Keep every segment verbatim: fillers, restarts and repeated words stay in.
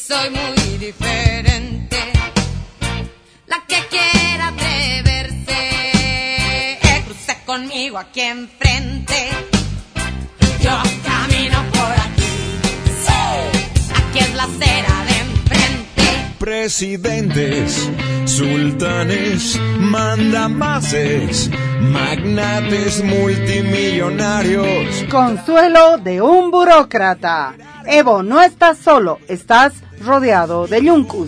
soy muy diferente. La que quiera atreverse, cruce conmigo aquí enfrente. Yo camino por aquí, sí, aquí es la acera de enfrente. Presidentes, sultanes, mandamases, magnates multimillonarios. Consuelo de un burócrata. Evo, no estás solo, estás rodeado de yuncus.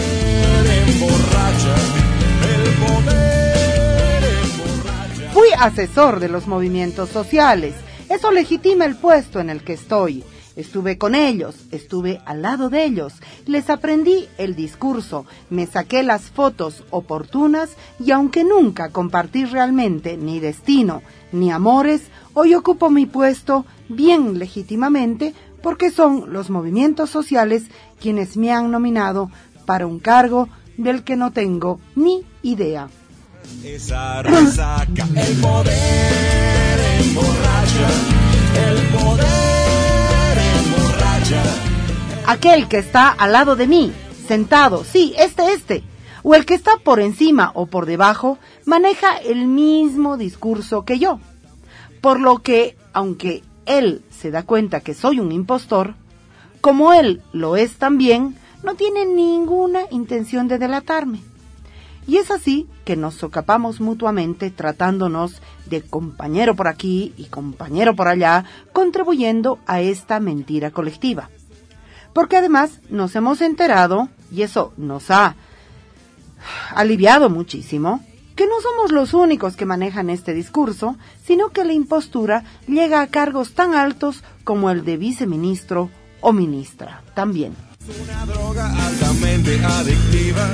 Fui asesor de los movimientos sociales. Eso legitima el puesto en el que estoy. Estuve con ellos, estuve al lado de ellos, les aprendí el discurso, me saqué las fotos oportunas y aunque nunca compartí realmente ni destino ni amores, hoy ocupo mi puesto bien legítimamente porque son los movimientos sociales quienes me han nominado para un cargo del que no tengo ni idea. Esa resaca, el poder emborracha, el poder emborracha. Aquel que está al lado de mí, sentado, sí, este, este, o el que está por encima o por debajo, maneja el mismo discurso que yo. Por lo que, aunque él se da cuenta que soy un impostor, como él lo es también, no tiene ninguna intención de delatarme. Y es así que nos socapamos mutuamente tratándonos de compañero por aquí y compañero por allá, contribuyendo a esta mentira colectiva. Porque además nos hemos enterado, y eso nos ha aliviado muchísimo, que no somos los únicos que manejan este discurso, sino que la impostura llega a cargos tan altos como el de viceministro o ministra también. Es una droga altamente adictiva.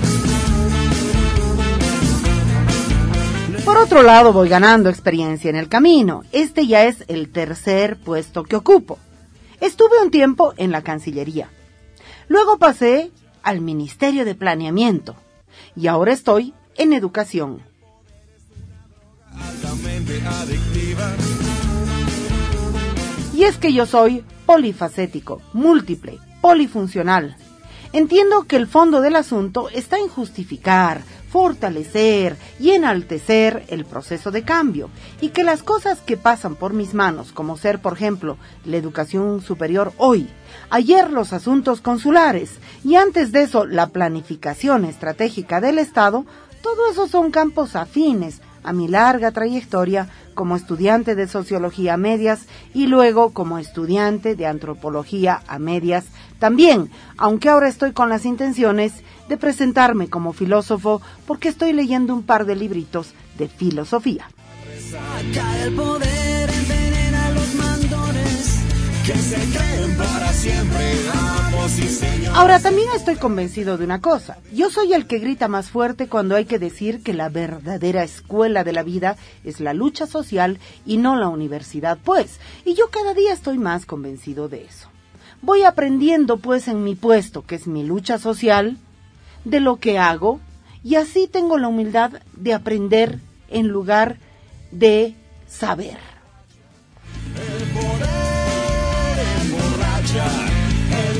Por otro lado, voy ganando experiencia en el camino. Este ya es el tercer puesto que ocupo. Estuve un tiempo en la Cancillería. Luego pasé al Ministerio de Planeamiento. Y ahora estoy en Educación. Altamente adictiva. Y es que yo soy polifacético, múltiple, polifuncional. Entiendo que el fondo del asunto está en justificar, fortalecer y enaltecer el proceso de cambio, y que las cosas que pasan por mis manos, como ser, por ejemplo, la educación superior hoy, ayer los asuntos consulares, y antes de eso la planificación estratégica del Estado, todo eso son campos afines a mi larga trayectoria como estudiante de sociología a medias y luego como estudiante de antropología a medias también, aunque ahora estoy con las intenciones de presentarme como filósofo porque estoy leyendo un par de libritos de filosofía. Saca el poder, envenena a los mandones que se creen para siempre amos y señores. Ahora también estoy convencido de una cosa. Yo soy el que grita más fuerte cuando hay que decir que la verdadera escuela de la vida es la lucha social y no la universidad, pues. Y yo cada día estoy más convencido de eso. Voy aprendiendo, pues, en mi puesto, que es mi lucha social, de lo que hago, y así tengo la humildad de aprender en lugar de saber. El poder emborracha, el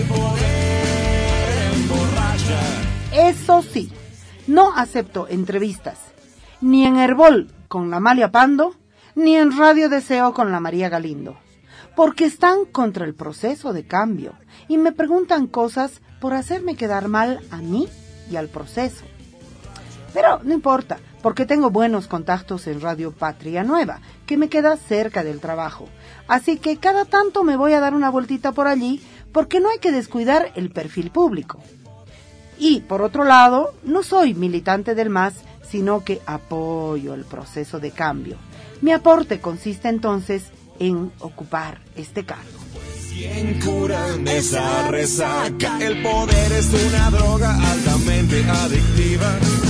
poder emborracha. Eso sí, no acepto entrevistas, ni en Herbol con la Amalia Pando, ni en Radio Deseo con la María Galindo, porque están contra el proceso de cambio y me preguntan cosas por hacerme quedar mal a mí y al proceso. Pero no importa, porque tengo buenos contactos en Radio Patria Nueva, que me queda cerca del trabajo. Así que cada tanto me voy a dar una vueltita por allí, porque no hay que descuidar el perfil público. Y, por otro lado, no soy militante del M A S, sino que apoyo el proceso de cambio. Mi aporte consiste entonces en ocupar este cargo. ¿Quién cura esa resaca? El poder es una droga altamente adictiva.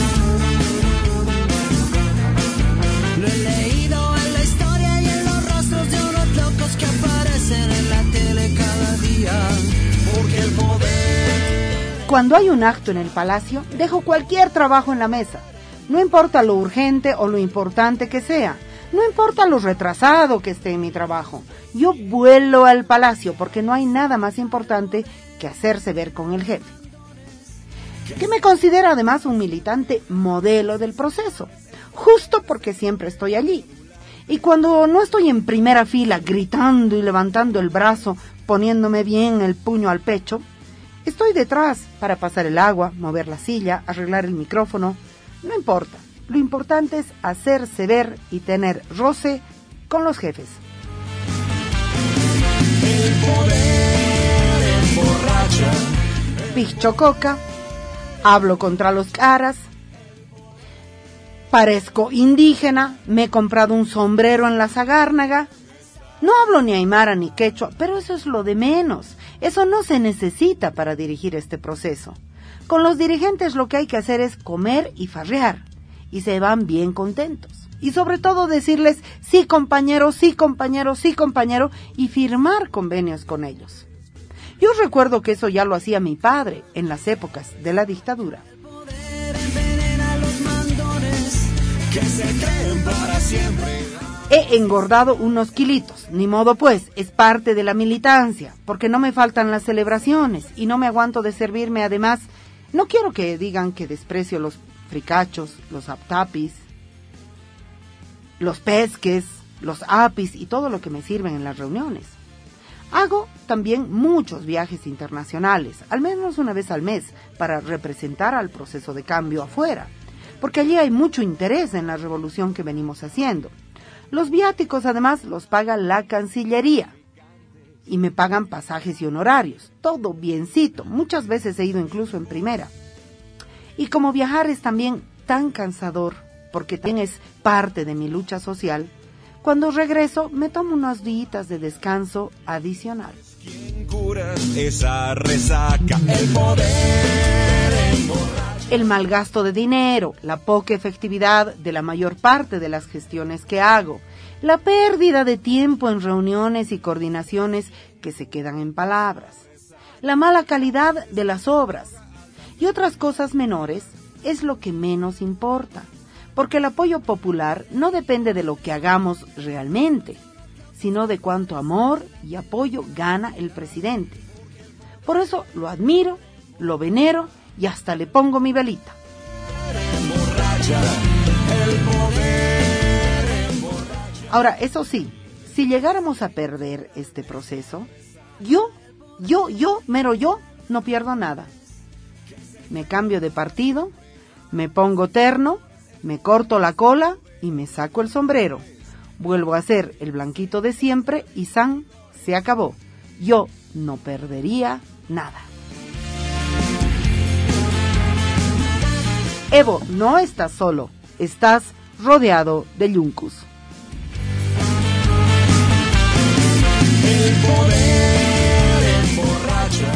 Lo he leído en la historia y en los rostros de unos locos que aparecen en la tele cada día. Porque el poder... Cuando hay un acto en el palacio, dejo cualquier trabajo en la mesa. No importa lo urgente o lo importante que sea. No importa lo retrasado que esté en mi trabajo. Yo vuelo al palacio porque no hay nada más importante que hacerse ver con el jefe, que me considera además un militante modelo del proceso, justo porque siempre estoy allí. Y cuando no estoy en primera fila gritando y levantando el brazo, poniéndome bien el puño al pecho, estoy detrás para pasar el agua, mover la silla, arreglar el micrófono. No importa, lo importante es hacerse ver y tener roce con los jefes. El poder emborracha. Picho coca, hablo contra los caras, parezco indígena, me he comprado un sombrero en la Sagárnaga. No hablo ni aymara ni quechua, pero eso es lo de menos. Eso no se necesita para dirigir este proceso. Con los dirigentes lo que hay que hacer es comer y farrear, y se van bien contentos. Y sobre todo decirles, sí compañero, sí compañero, sí compañero, y firmar convenios con ellos. Yo recuerdo que eso ya lo hacía mi padre en las épocas de la dictadura. He engordado unos kilitos, ni modo pues, es parte de la militancia, porque no me faltan las celebraciones y no me aguanto de servirme. Además, no quiero que digan que desprecio los fricachos, los aptapis, los pesques, los apis y todo lo que me sirven en las reuniones. Hago también muchos viajes internacionales, al menos una vez al mes, para representar al proceso de cambio afuera, porque allí hay mucho interés en la revolución que venimos haciendo. Los viáticos además los paga la Cancillería y me pagan pasajes y honorarios, todo biencito, muchas veces he ido incluso en primera. Y como viajar es también tan cansador, porque también es parte de mi lucha social, cuando regreso me tomo unos días de descanso adicional. ¿Quién cura esa resaca? El poder emborracha. El mal gasto de dinero, la poca efectividad de la mayor parte de las gestiones que hago, la pérdida de tiempo en reuniones y coordinaciones que se quedan en palabras, la mala calidad de las obras y otras cosas menores es lo que menos importa, porque el apoyo popular no depende de lo que hagamos realmente, sino de cuánto amor y apoyo gana el presidente. Por eso lo admiro, lo venero y hasta le pongo mi velita. Ahora, eso sí, si llegáramos a perder este proceso, yo, yo, yo, mero yo, no pierdo nada. Me cambio de partido, me pongo terno, me corto la cola y me saco el sombrero. Vuelvo a ser el blanquito de siempre y san, se acabó. Yo no perdería nada. Evo, no estás solo, estás rodeado de yuncus. El poder emborracha.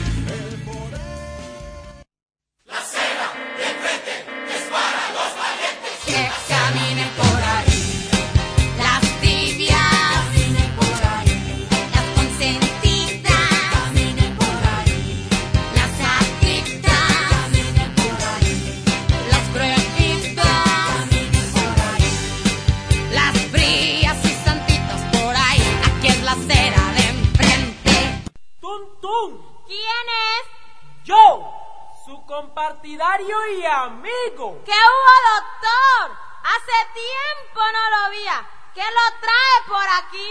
La cena de enfrente es para los valientes que caminen por ahí. Las tibias caminen por ahí. Las consentidas caminen por ahí. Las adictas caminen por ahí. Las prohibidas caminen por ahí. Las frías y santitas por ahí. Aquí es la acera de enfrente. ¡Tum, tum! ¿Quién es? ¡Yo! Su compartidario y amigo. ¿Qué hubo, doctor? Hace tiempo no lo veía. ¿Qué lo trae por aquí?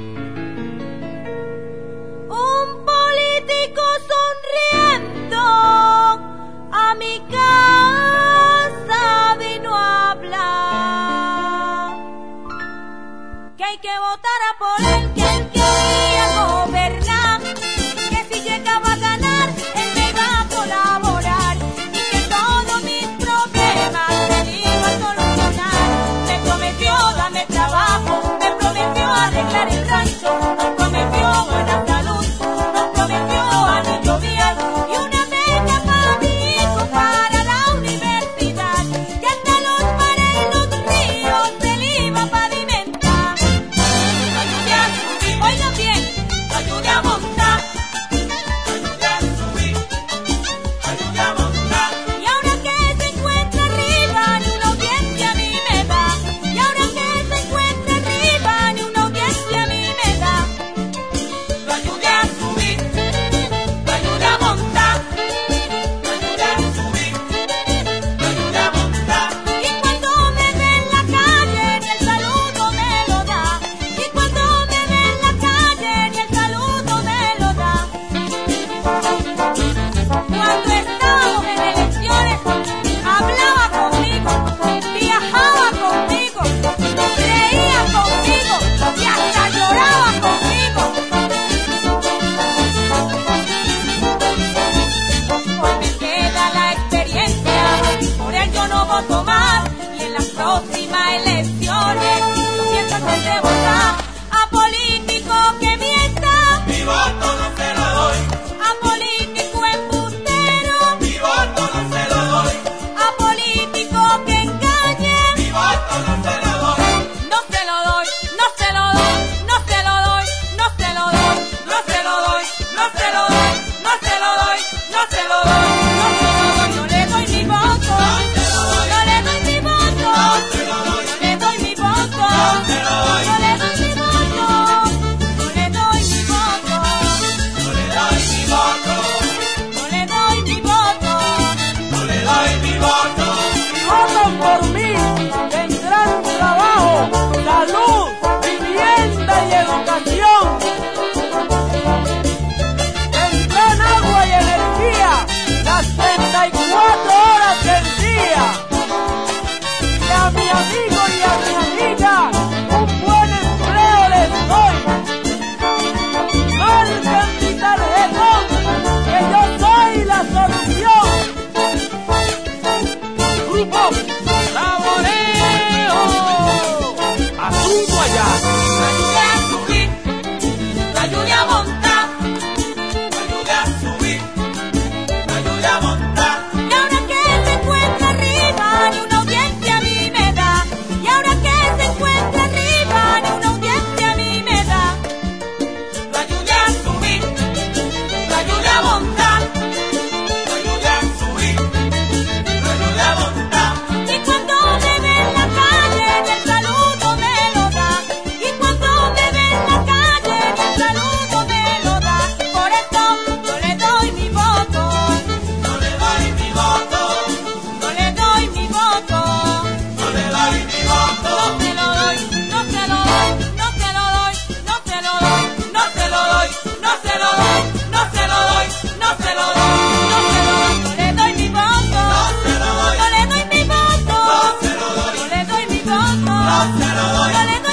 Un político sonriendo a mi casa vino a hablar. Que hay que votar a por él, que él quería gobernar. Que si llegaba a ganar, él me va a colaborar. Y que todos mis problemas me iba a solucionar. Me prometió darme trabajo, me prometió arreglar el rancho, nos prometió buena salud, nos prometió anillo vial y una beca para mi hijo para la universidad. Y hasta los mares y los ríos se le iba a pavimentar. mi amigo y a mi amiga un buen empleo les doy. Marquen mi tarjetón, que yo soy la solución. Grupo Saboreo, asunto allá. La ayude a subir, la ayude a montar, La ayude a subir, la ayude a montar. y ahora que se encuentra arriba, ni una audiencia a mí me da, y ahora que se encuentra arriba, ni una audiencia a mí me da. La ayude a subir, la ayude a montar. La ayude a subir, la ayude a montar. Y cuando me ve en la calle, ni el saludo me lo da, y cuando me ve en la calle, ni el saludo me lo da. Por eso yo le doy mi voto, No le doy mi voto, no le doy mi voto. no le doy mi voto. No se lo doy, no se lo doy, no se lo doy, no se lo doy, no se lo doy, no se lo doy, no se lo doy, no se lo doy, no se lo doy, no le doy mi voto, se lo doy. no le doy mi voto, No se lo doy. no le doy mi voto, No se lo doy. no le doy